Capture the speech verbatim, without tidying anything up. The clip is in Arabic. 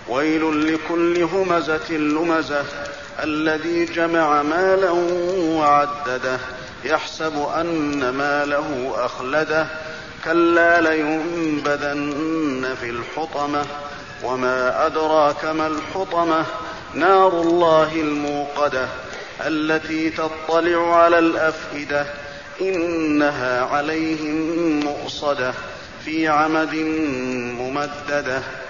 ويل لكل همزة لمزة الذي جمع مالا وعدده يحسب أن ماله أخلده كلا لينبذن في الحطمة وما أدراك ما الحطمة نار الله الموقدة التي تطلع على الأفئدة إنها عليهم مؤصدة في عمد ممددة.